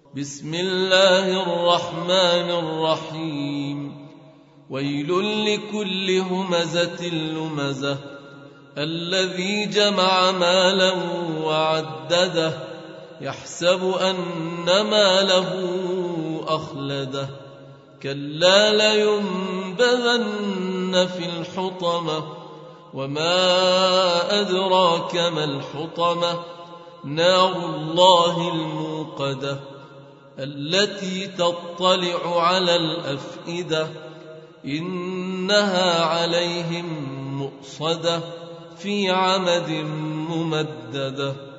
بسم الله الرحمن الرحيم. ويل لكل همزة لمزة الذي جمع مالا وعدده يحسب أن ماله أخلده كلا لينبذن في الحطمة وما أدراك ما الحطمة نار الله الموقدة التي تطلع على الأفئدة إنها عليهم مؤصدة في عمد ممددة.